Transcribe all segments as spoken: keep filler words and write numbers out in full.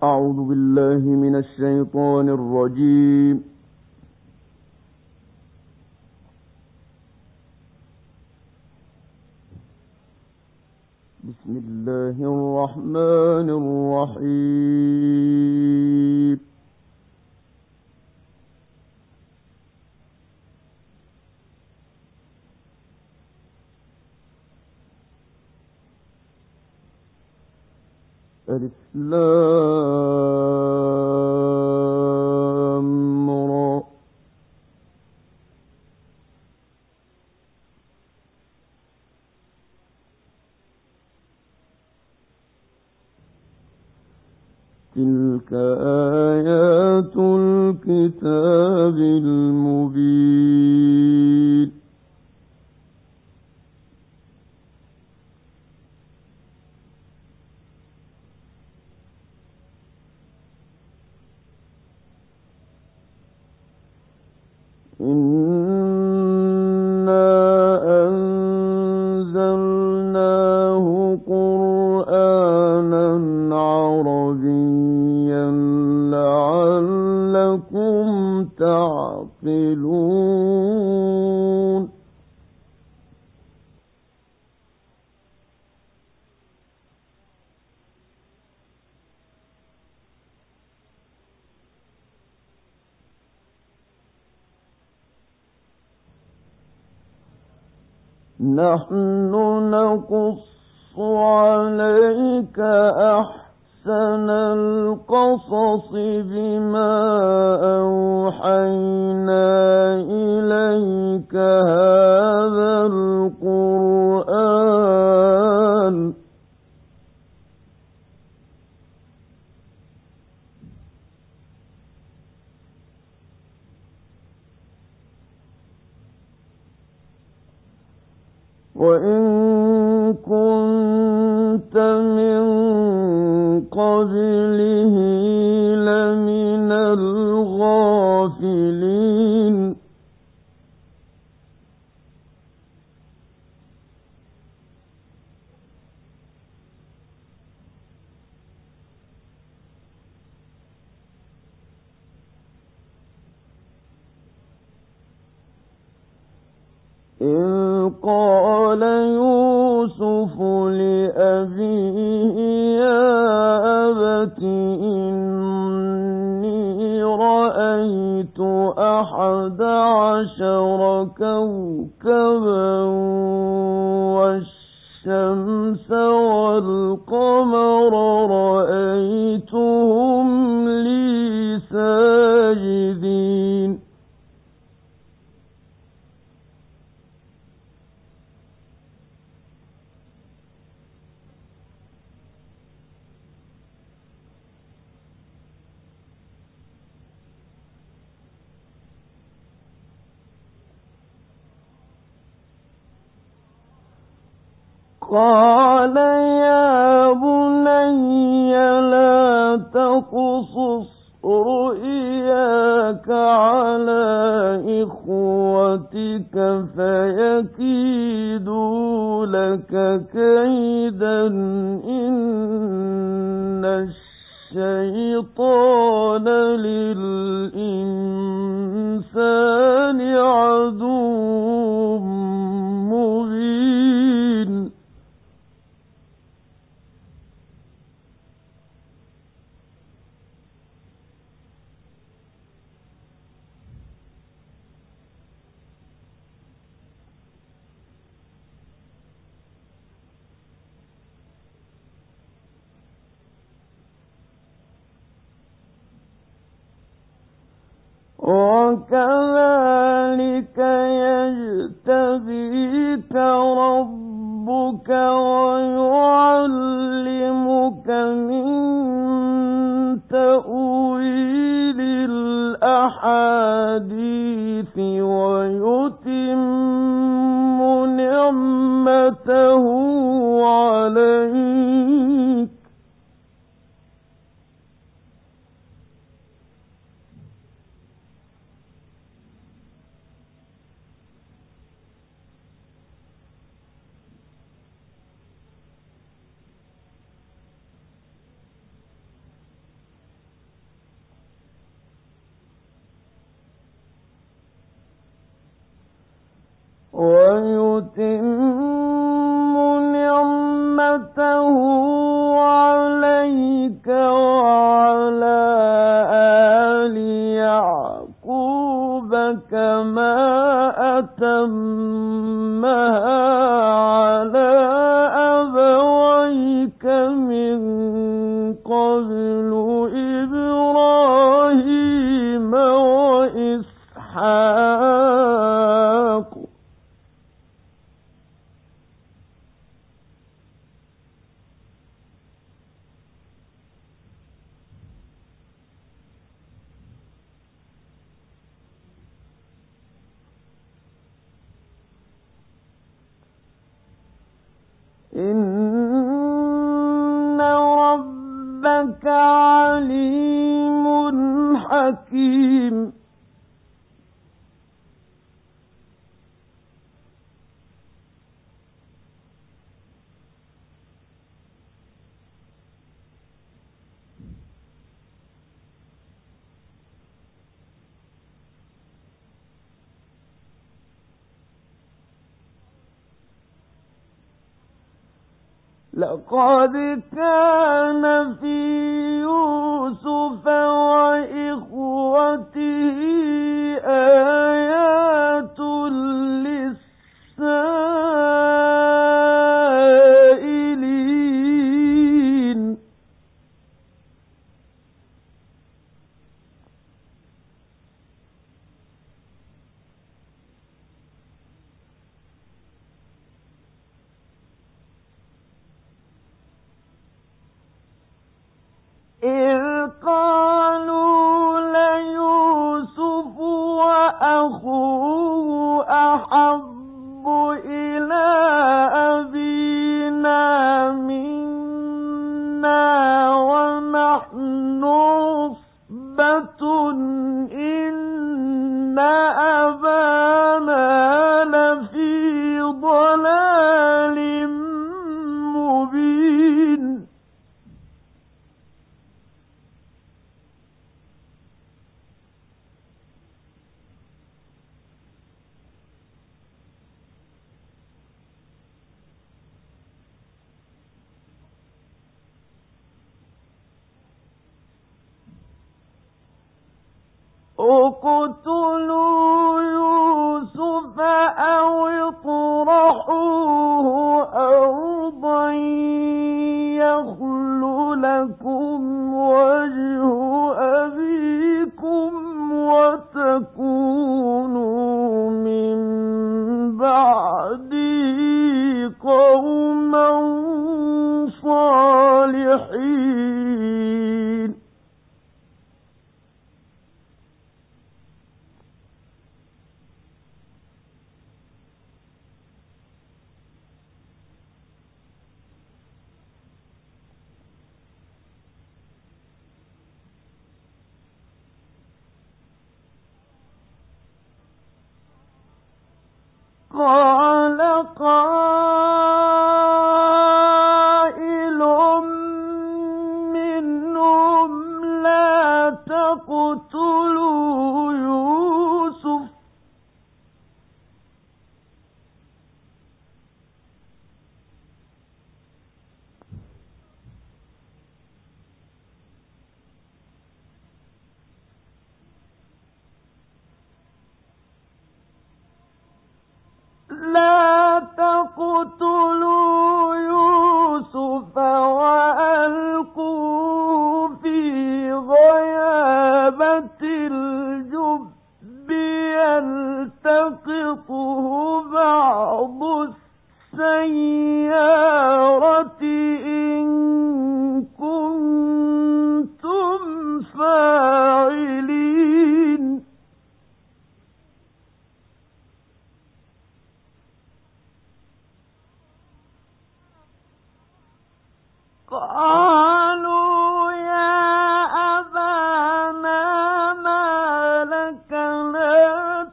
أعوذ بالله من الشيطان الرجيم. بسم الله الرحمن الرحيم. ألف لام را. تلك آيات الكتاب المبين. إنا أنزلناه قرآنا عربيا لعلكم تعقلون. نحن نقص عليك أحسن القصص بما أوحينا إليك هذا القرآن وإن كنت من قبله لمن الغافلين. إذ قال يوسف لأبيه يا أبت إني رأيت أحد عشر كوكبا والشمس والقمر رأيتهم لي ساجدين. قال يا بني لا تقصص رؤياك على إخوتك فيكيدوا لك كيدا إن الشيطان للإنسان عدو مبين. وكذلك يجتبيك ربك ويعلمك من تأويل الأحاديث ويتم نعمته عليك ويتم نعمته عليك وعلى آل يعقوب كما أتمها على أبويك من قبل إبراهيم وإسحاق إن ربك عليم حكيم لقد كان في يوسف وإخوته آيات للسائلين إذ قالوا ليوسف وأخوه أحب إلى أبينا منا ونحن عصبة إن أبانا لفي ضلال مبين اقتلوا يوسف أو اطرحوه أرضا يخل لكم وجه أبيكم وتكونوا من بعده قوما صالحين قال قائل منهم لا تقتلوا يوسف لا تقتلوا يوسف وألقوه في غيابة الجب يلتقطه بعض السيارة إن كنتم فاعلين قالوا يا أبانا ما لك لا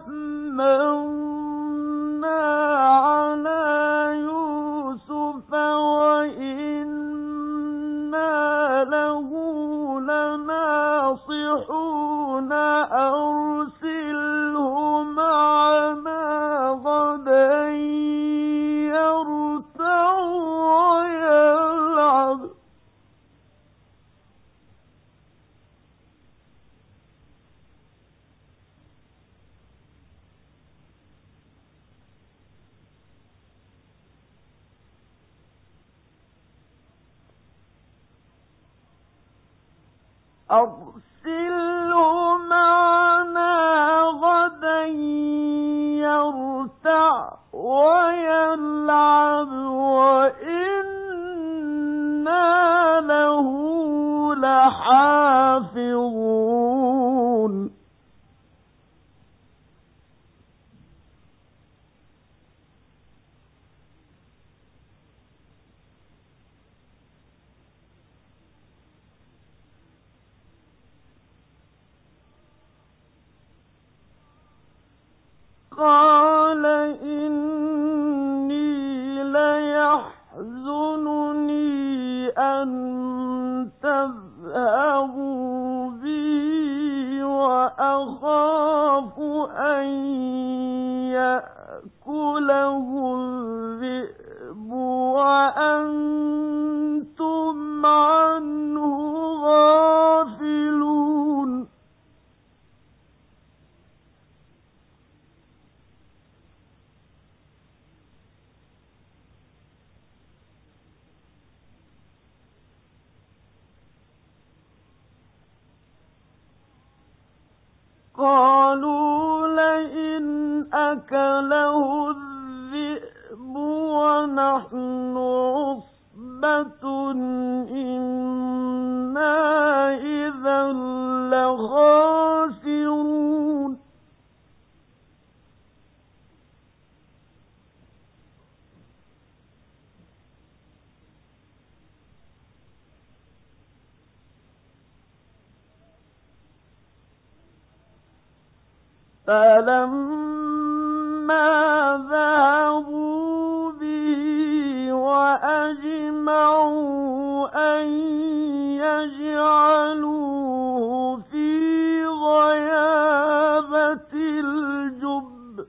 تأمنا على يوسف وإنا له لناصحون أرسله معنا غدا أرسله معنا غدا يرتع ويلعب وإنا له لحافظون قال إني ليحزنني أن تذهبوا بي وأخاف أن يأكله الذئب وأنتم عنه غافلون قالوا لئن أكله الذئب ونحن عصبة إنا إذا لخاسرون فلما ذهبوا به وأجمعوا أن يجعلوه في غيابة الجب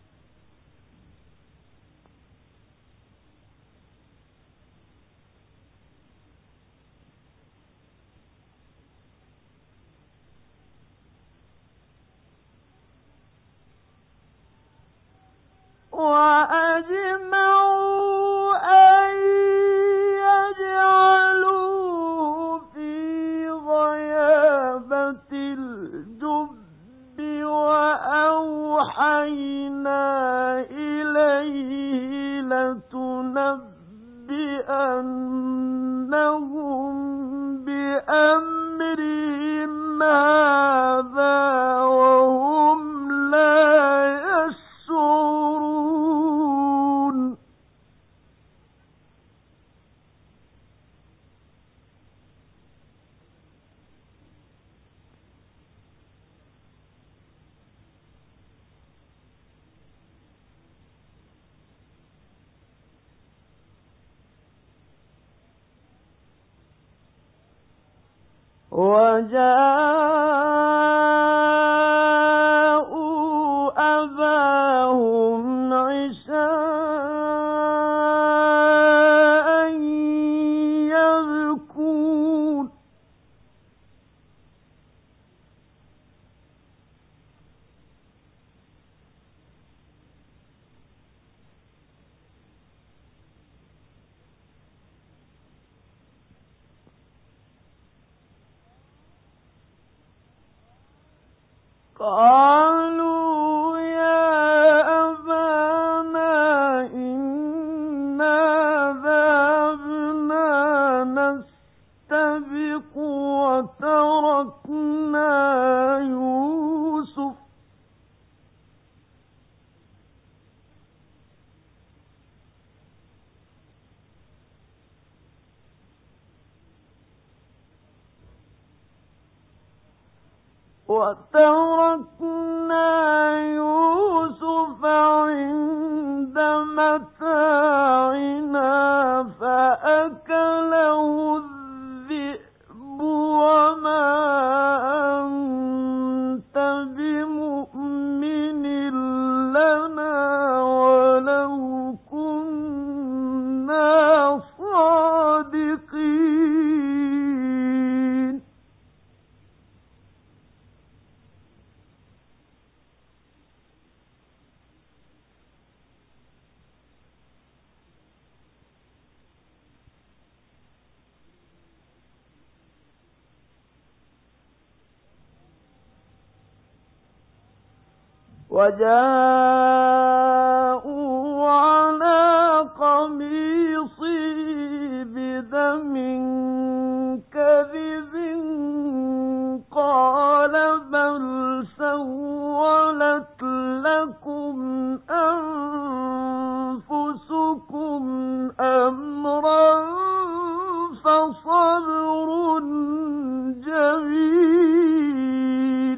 وأجمعوا أن يجعلوه في غيابة الجب وأوحينا إليه لتنبئنهم بأمرهم هذا وهم لا يشعرون وجاءوا أباهم عشاء يبكون قالوا يا أبانا إنا ذهبنا نستبق وتركنا يوسف وتركنا يوسف عند متاعنا فأكله الذئب وما أنت بمؤمن لنا ولو كنا صادقين وجاءوا على قميصي بدم كذب قال بل سولت لكم أنفسكم أمرا فصبر جميل.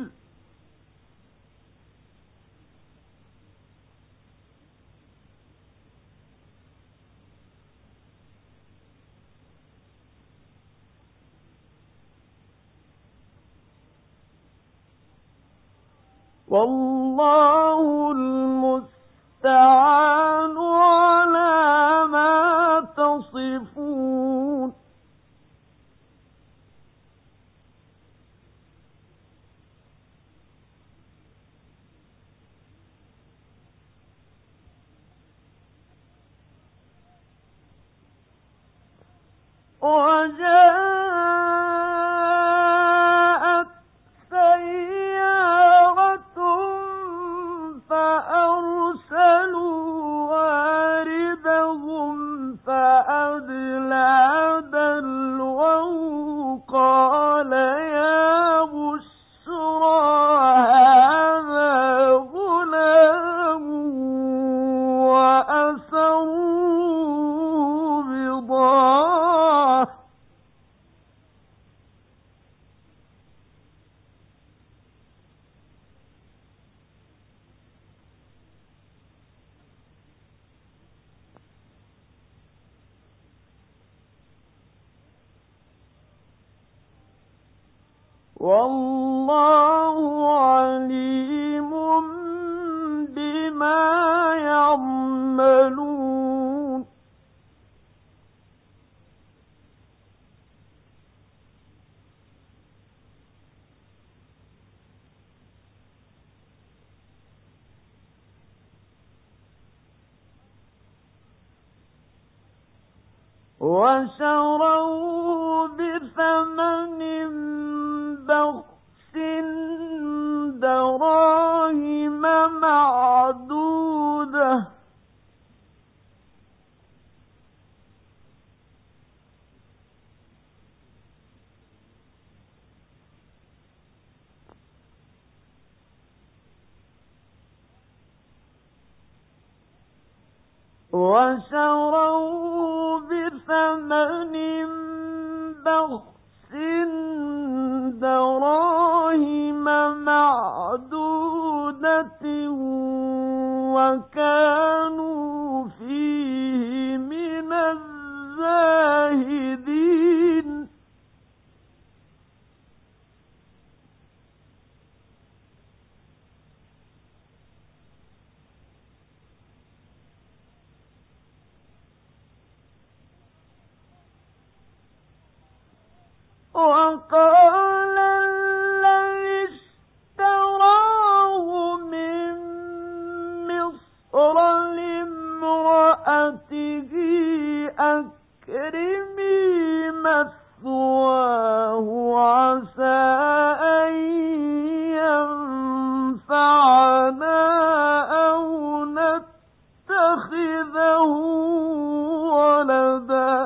والله المستعان على ما تصفون. وجاءت سيارة فأرسلوا واردهم فأدلى دلوه قال يا بشرى هذا غلام وأسروا بضاعة والله عليم بما يعملون. وشروه بثمن بخس دراهم معدودة وشروه بثمن بخس دراهم معدودة وكانوا فيه من الزاهدين. وقال الذي اشتراه من مصر لامرأته أكرمي مثواه عسى أن ينفعنا أو نتخذه ولدا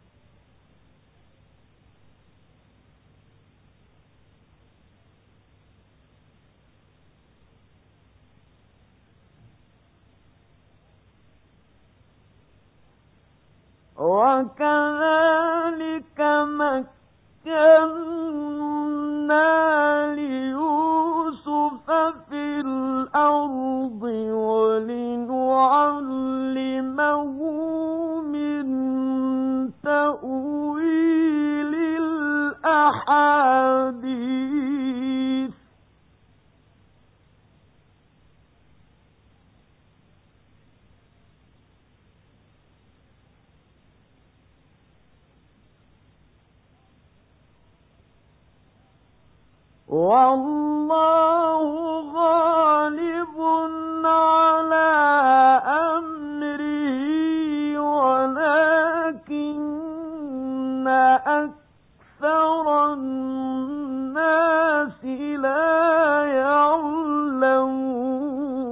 وكذلك مكنا ليوسف في الأرض ولنعلمه من تأويل الأحاديث والله غالب على أمره ولكن أكثر الناس لا يعلمون.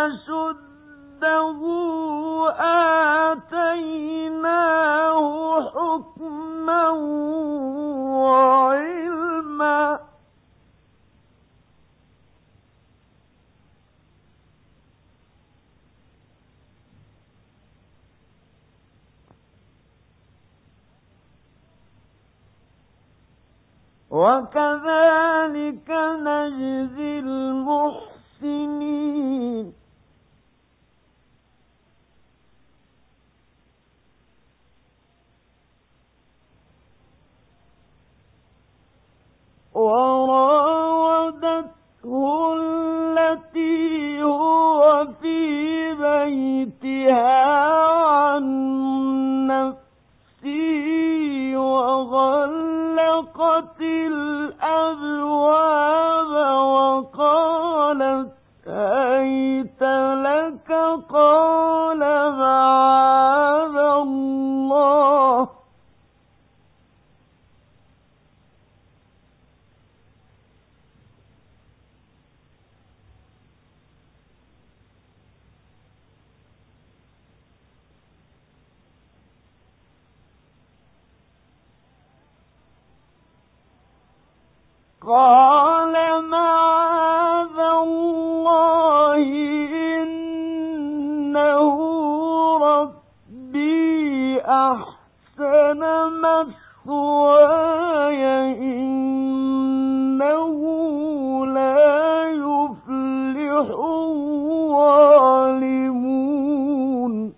أشده آتيناه حكما وعلما وكذلك نجزي المحسنين وراودته التي هو في بيتها عن نفسه وغلقت الأبواب وقالت هيت لك قال معاذ الله قال معاذ الله إنه ربي أحسن مثواي إنه لا يفلح الظالمون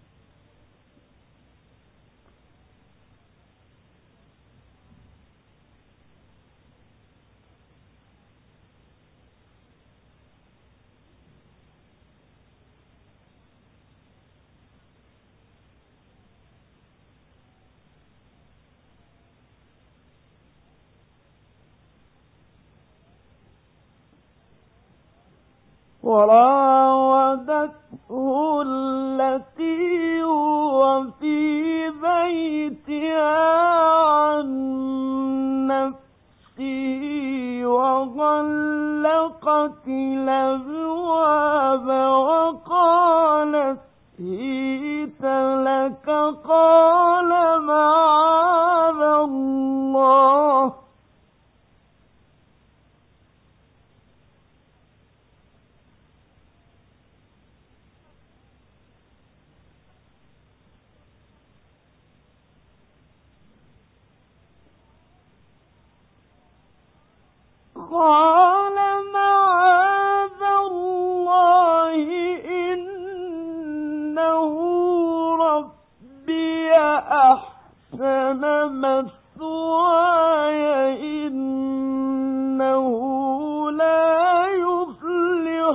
وراودته التي هو في بيتها عن نفسه وغلقت الأبواب وقالت هيت لك قال معاذ الله قال معاذ الله إنه ربي أحسن مثواي إنه لا يفلح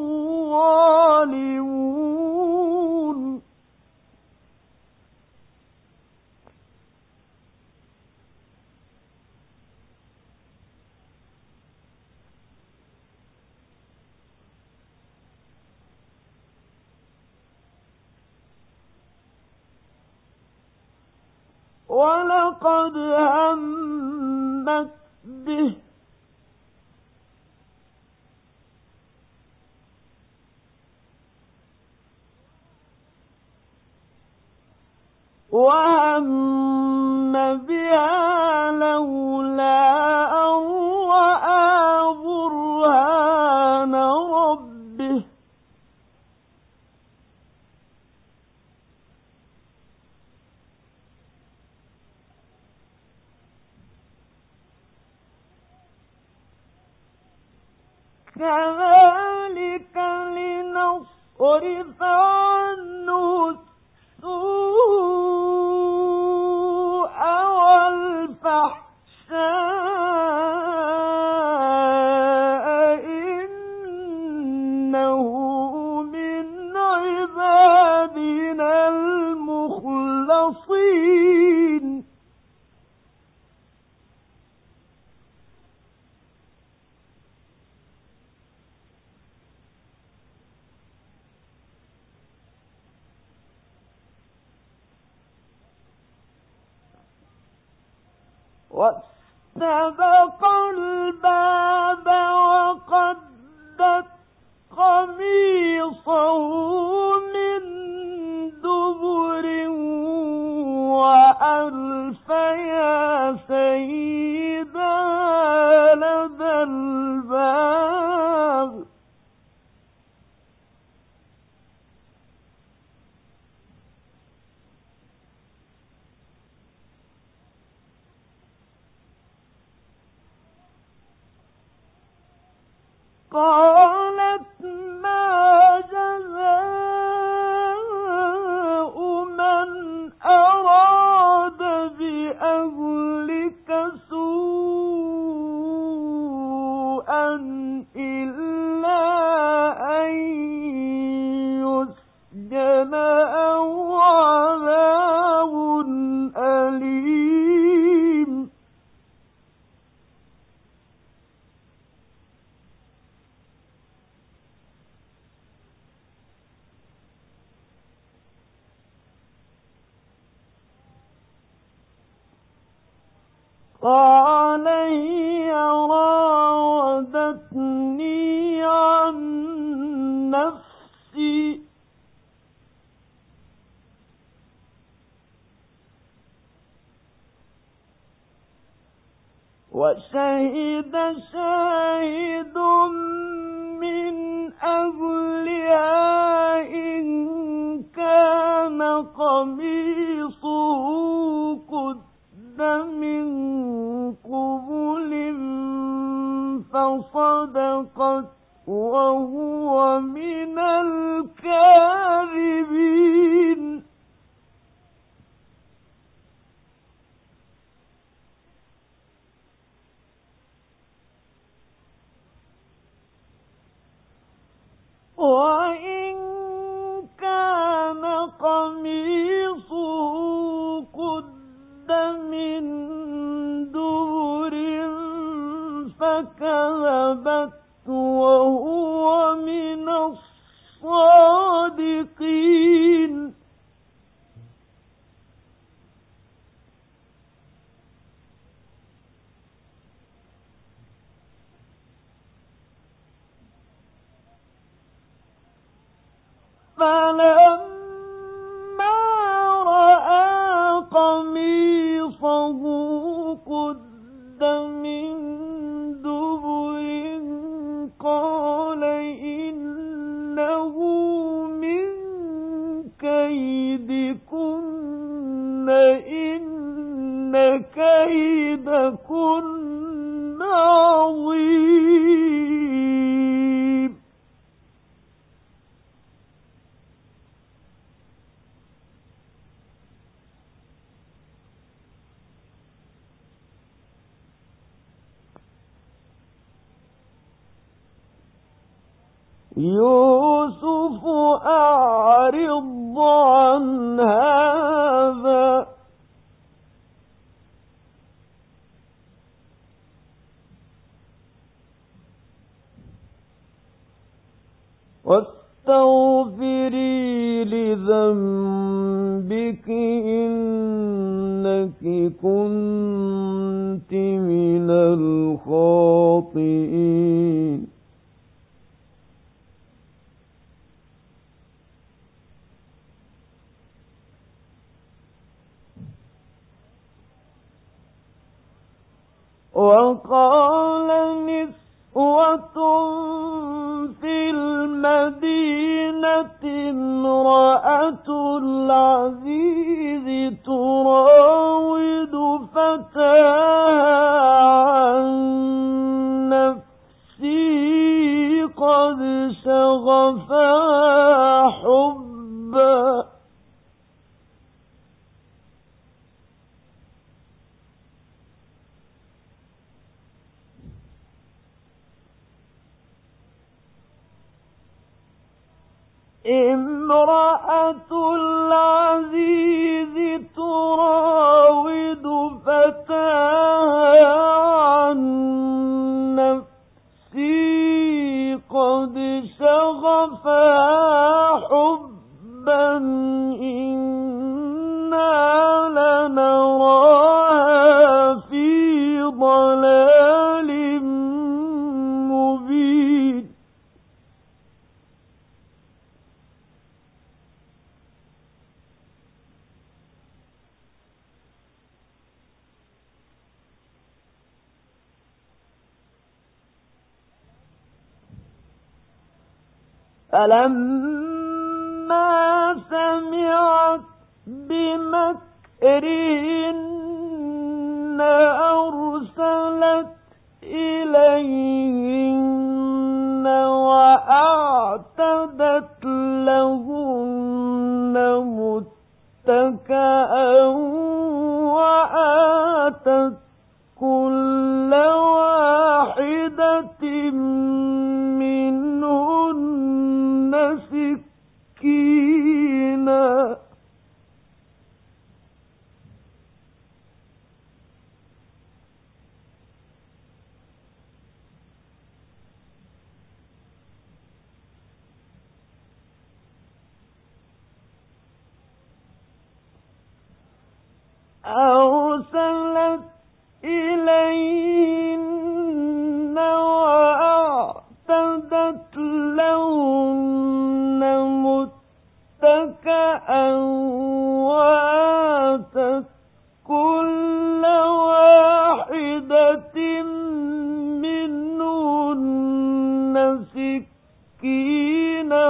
الظالمون ولقد همت به وهم بها لولا أن رأى برهان ربه كذلك لنصرف عنه السوء والفحشاء إنه من عبادنا المخلصين واستبق الباب وقدت قميصه قالت ما جزاء من أراد بأهلك سوءا إلا أن يسجن أو عذاب أليم. قال هي راودتني عن نفسي وشهد شاهد من أهلها إن كان قميصه قد من قبل فصدقت وهو من الكاذبين. وإن كان قميصه قد من دبر فكذبت وهو من الصادقين. فلما رأى قميصه قد من دبر قال إنه من كيدكن إن كيدكن عظيم. يوسف أعرض عن هذا واستغفري لذنبك إنك كنت من الخاطئين. وقال نسوة في المدينة امرأة العزيز تراود فتاها عن نفسه قد شغفها حبا امرأة العزيز تراود فتاها عن نفسه قد شغفها حبا إنا لنراها في ضلال مبين. فلما سمعت بمكرهن أرسلت إليهن وأعتدت لهن متكئا وآتت كل واحدة منهن سكينا أرسلت إليهن وأعتدت لهن متكئا وآتت كل واحدة منهن سكينا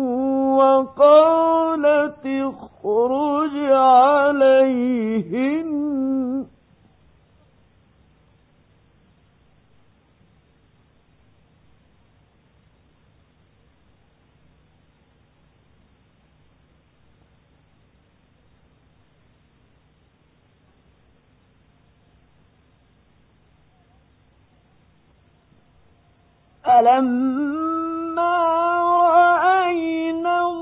وقالت اخرج عليهن فلما رأينه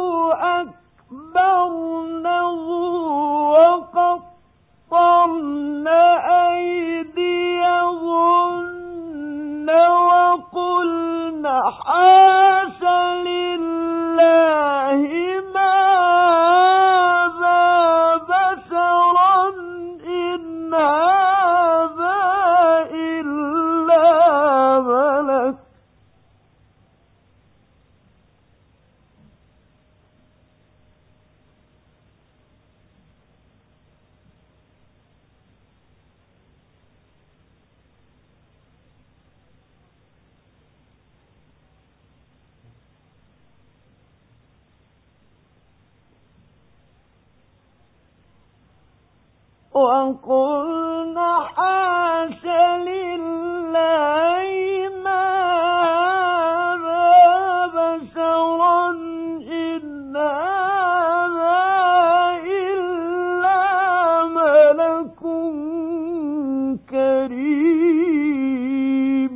أكبرنه وقطعن أيديهن وقلن حاش لله ما هذا بشرا إن هذا إلا ملك وقلن حاش لله ما هذا بشرا إن هذا إلا ملك كريم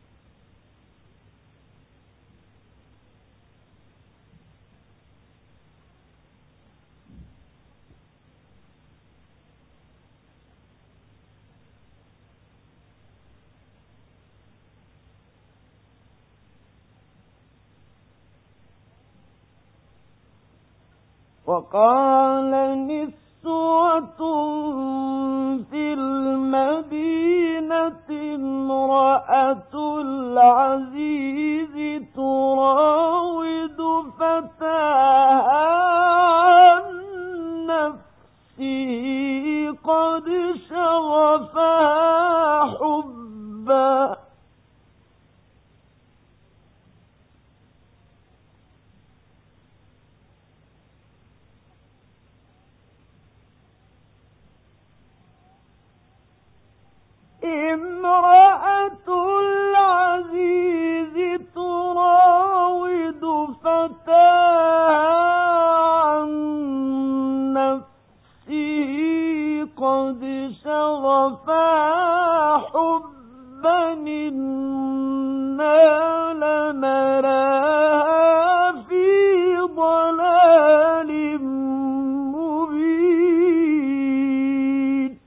وقال نسوة في المدينة امرأة العزيز تراود فتاها عن نفسه قد شغفها حبا امرأة العزيز تراود فتاها عن نفسه قد شغفها حبا إنا لنراها في ضلال مبين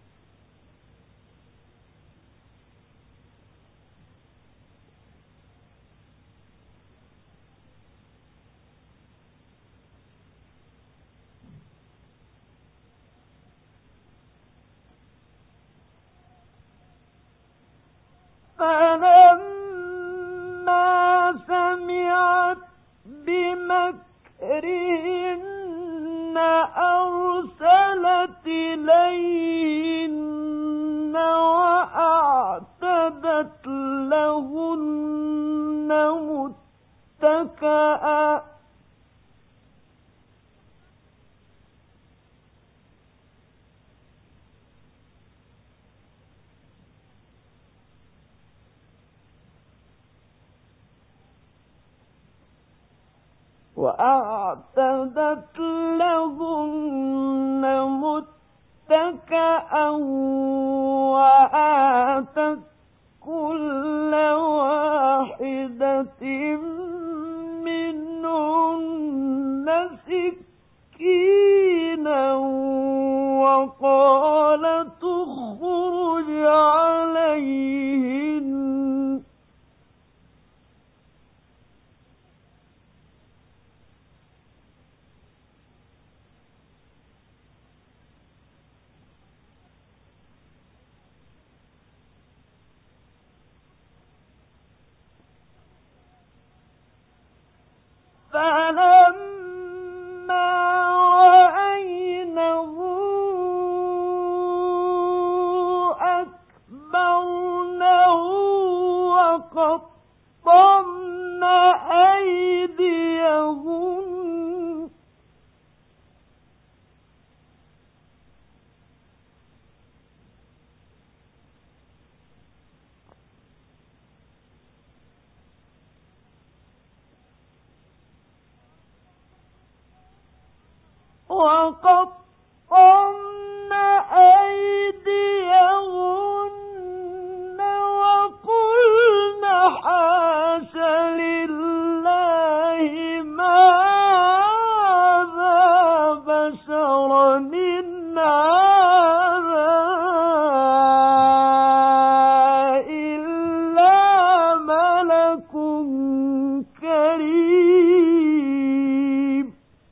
فلما سمعت بمكرهن أرسلت إليهن وأعتدت لهن متكئا وأعتدت لهن متكئا وآتت كل واحدة منهن سكينا وقالت اخرج عليهن فلما رأينه أكبرنه وقطعن أيديهن وقطعن أيديهن وقلن حاش لله ما هذا بشرا إن هذا إلا ملك كريم.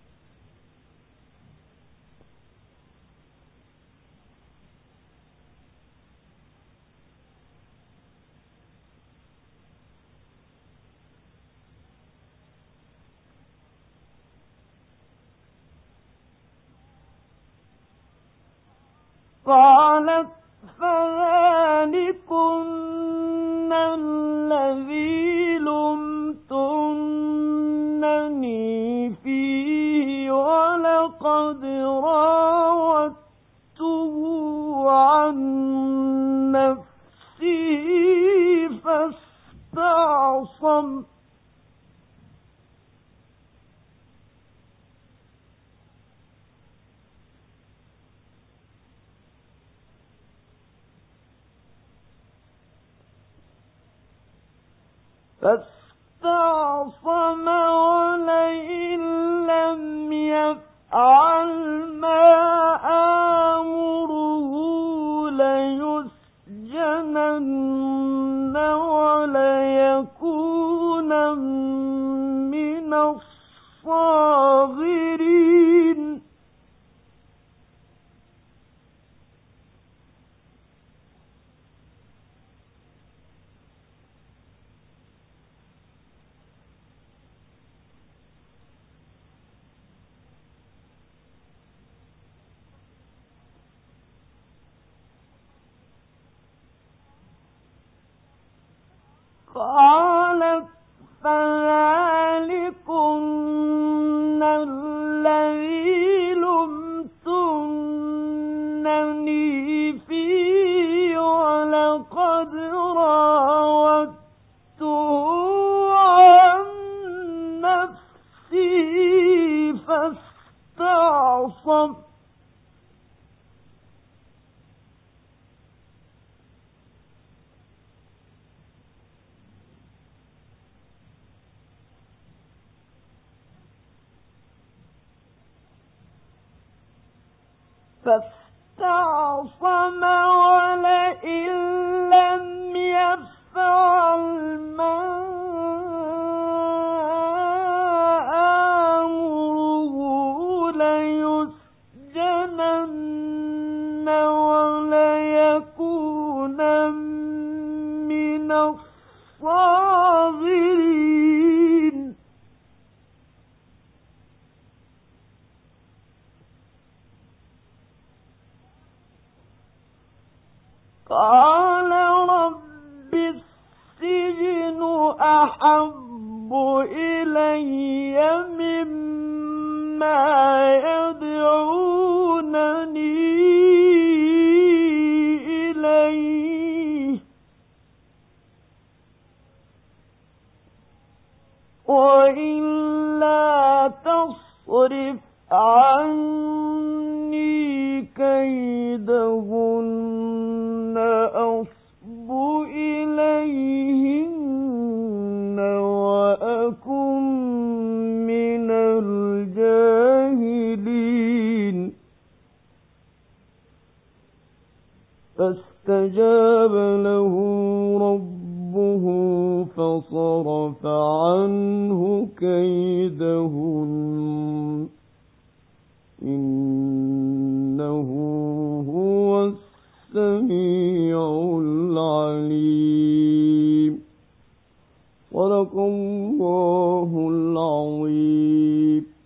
قالت فذلكن الذي لمتنني فيه ولقد راودته عن نفسه فاستعصم فاستعصم ولئن لم يفعل ما آمره ليسجنن وليكون من الصاغرين. قالت فذلكن الذي لمتنني فيه ولقد راودته عن نفسه فاستعصم فاستعصم ولئن لم يفعل ما آمره ليسجنن وليكون من الصاغرين. قال رب السجن أحب إلي مما يدعونني إليه وإلا تصرف عني كيدهن أصب إليهن وأكن من الجاهلين فاستجاب له ربه فصرف عنه كيدهن إنه هو السميع العليم. صدق الله العظيم.